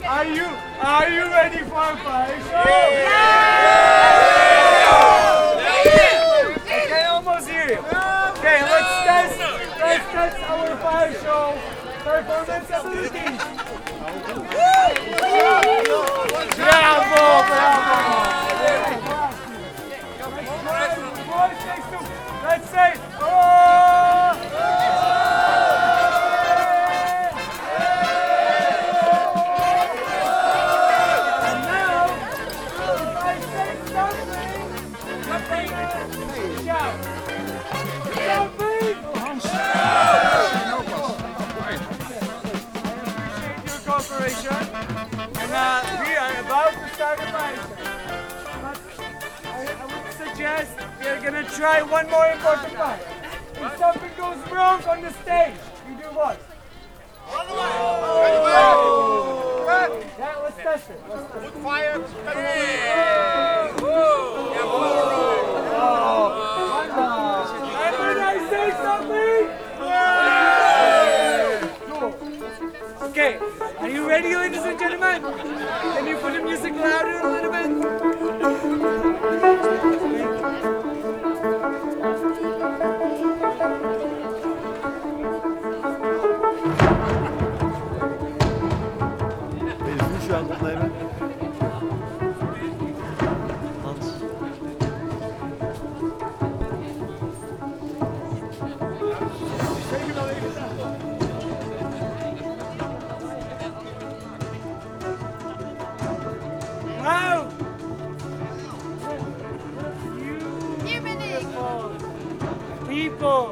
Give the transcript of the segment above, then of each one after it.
Are you ready for a fire show? I can almost hear you. Okay, let's test our fire show performance abilities. Bravo! Let's say, oh! And we are about to start a fire show. But I would suggest we are going to try one more important part. If something goes wrong on the stage, you do what? Yeah, let's test it. Put fire. And when I say something, okay. Are you ready, ladies and gentlemen? Can you put the music louder a little bit? Wow! Beautiful people!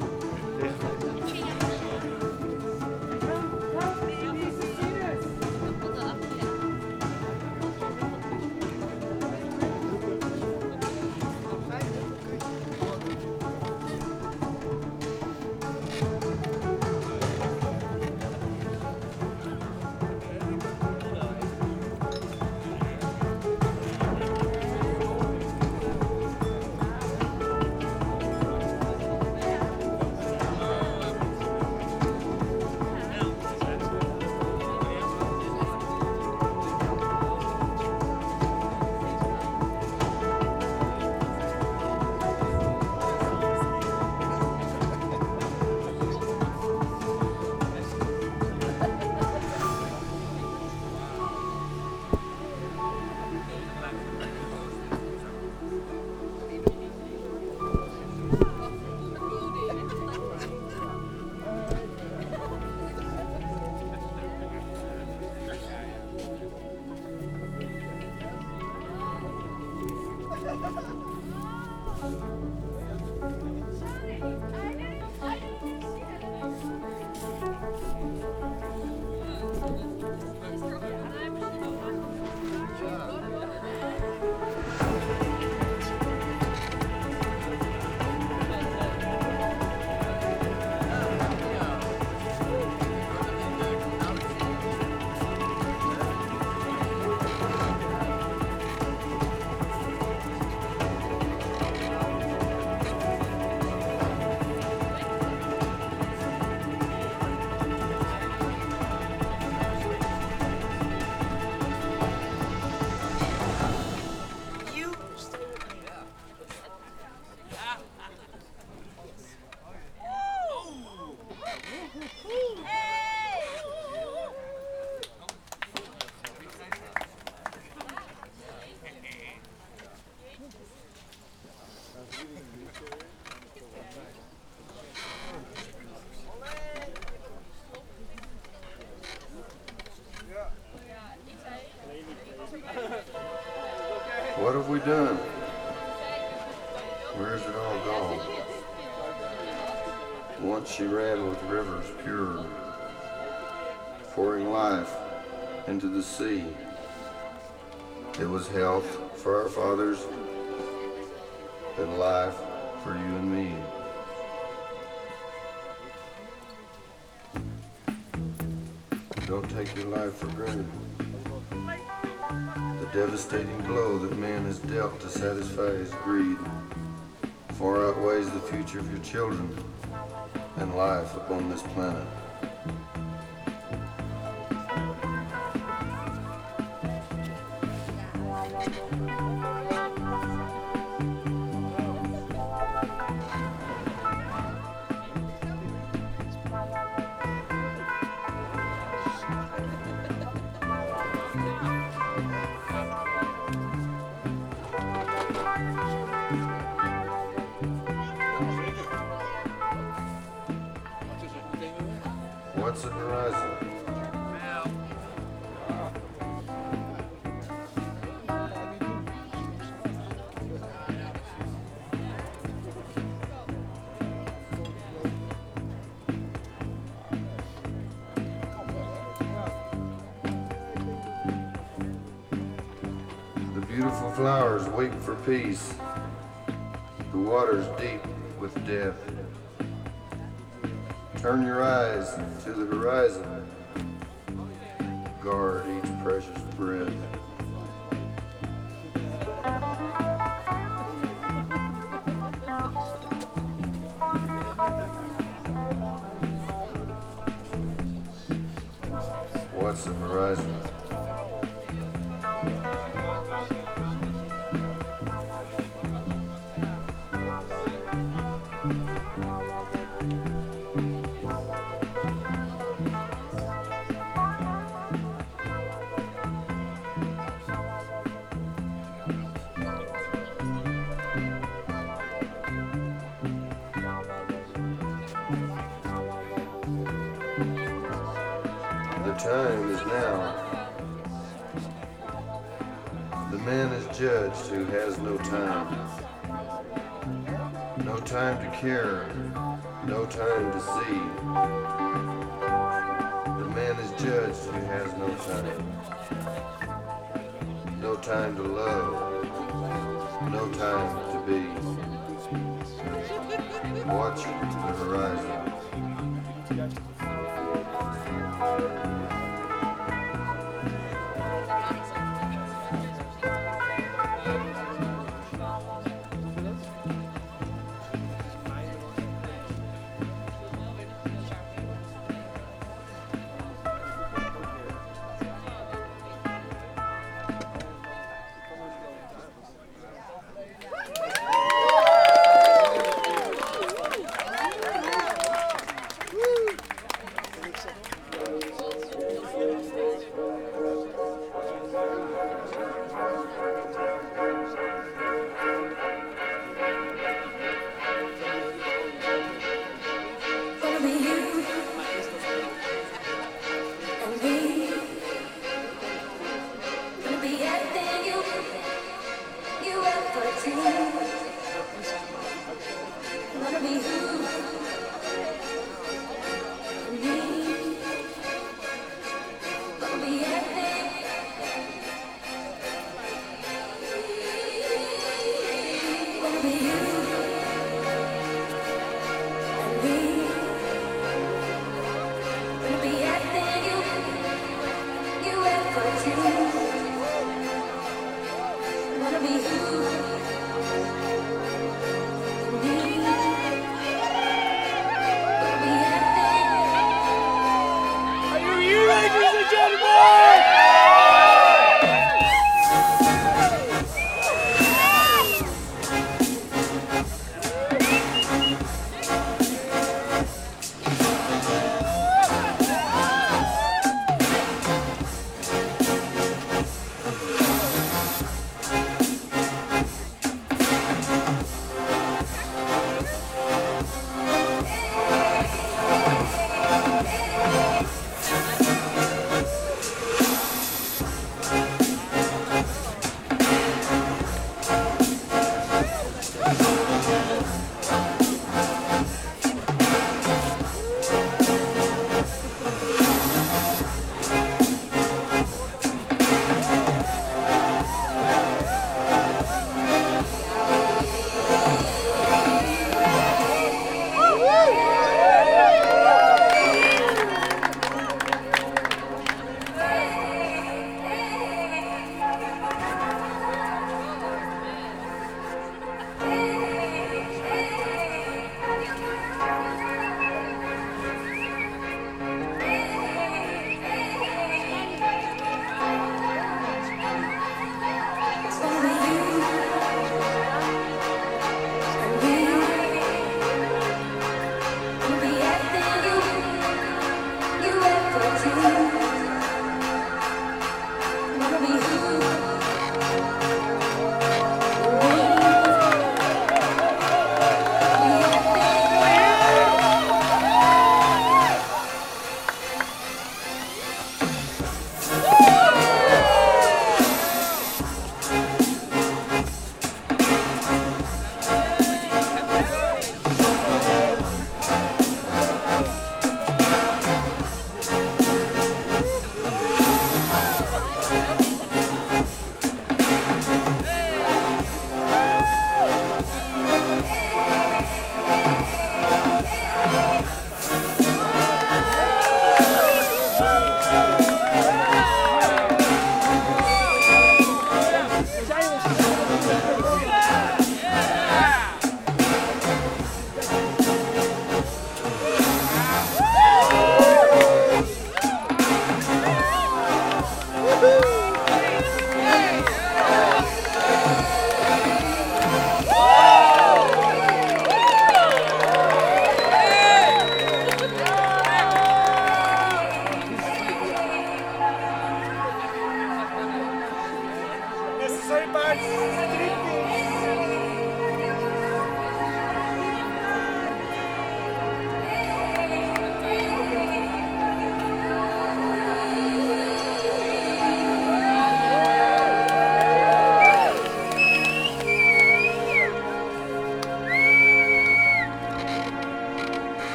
What have we done? Where has it all gone? Once she ran with rivers pure, pouring life into the sea. It was health for our fathers and life for you and me. Don't take your life for granted. The devastating blow that man has dealt to satisfy his greed far outweighs the future of your children and life upon this planet. What's the horizon? The beautiful flowers wait for peace. The water's deep with death. Turn your eyes to the horizon. Guard each precious breath. What's the horizon? The time is now. The man is judged who has no time. No time to care, no time to see. The man is judged who has no time. No time to love, no time to be. Watch the horizon.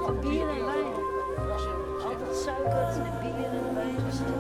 Bier en wijn. Altijd suiker en bier en wijn.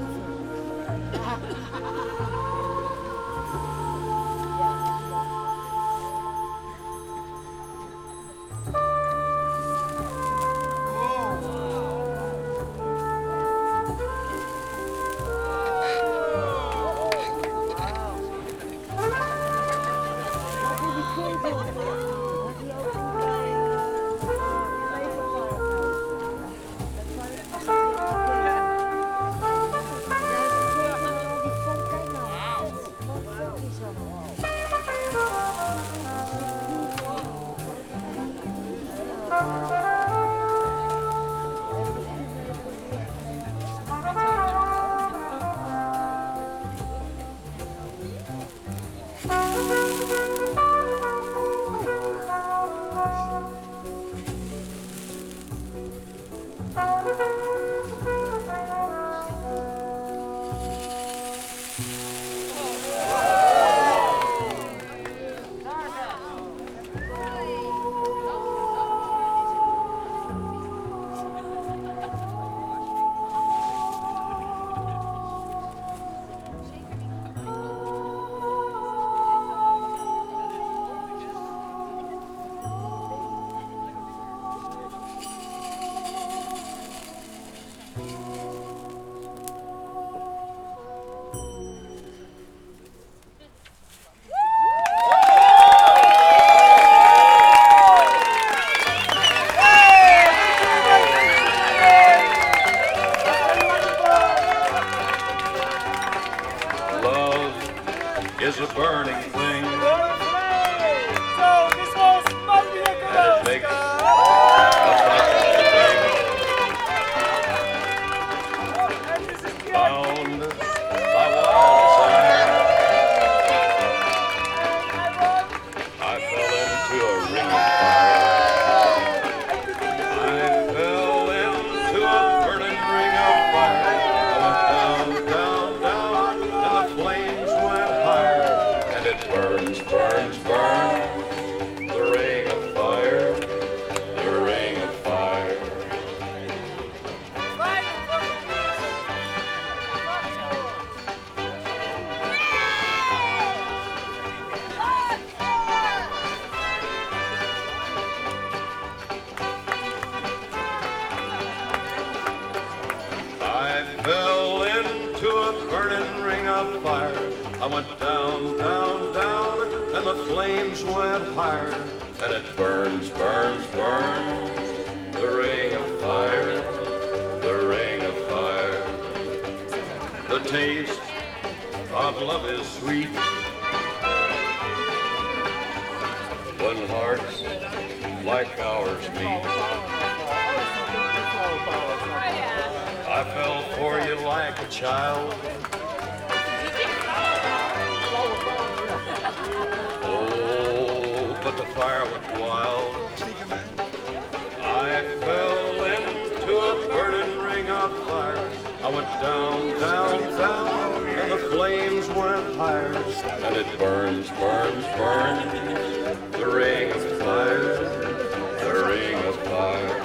Is a burning thing, So this was Maria and it makes Kowalska. And this is the bound by wild desire. I fell into a ring of fire. I fell into a burning ring of fire. I went down, down, down, and the flames went higher. And it burns, burns, burns. The ring of fire, the ring of fire. I fell into a burning ring of fire. I went down, down, down, and the flames went higher. And it burns, burns, burns. The ring of fire, the ring of fire. The taste of love is sweet when hearts like ours meet. I fell for you like a child. Oh, but the fire went wild. I fell into a burning ring of fire. I went down, down, down, and the flames went higher. And it burns, burns, burns. The ring of fire, the ring of fire.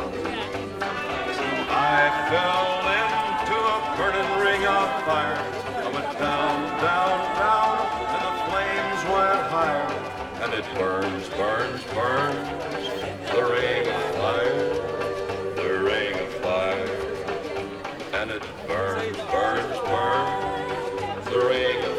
I fell into a burning ring of fire. I went down, down, down, and the flames went higher. And it burns, burns, burns. The ring of fire, the ring of fire. And it burns, burns, burns. The ring of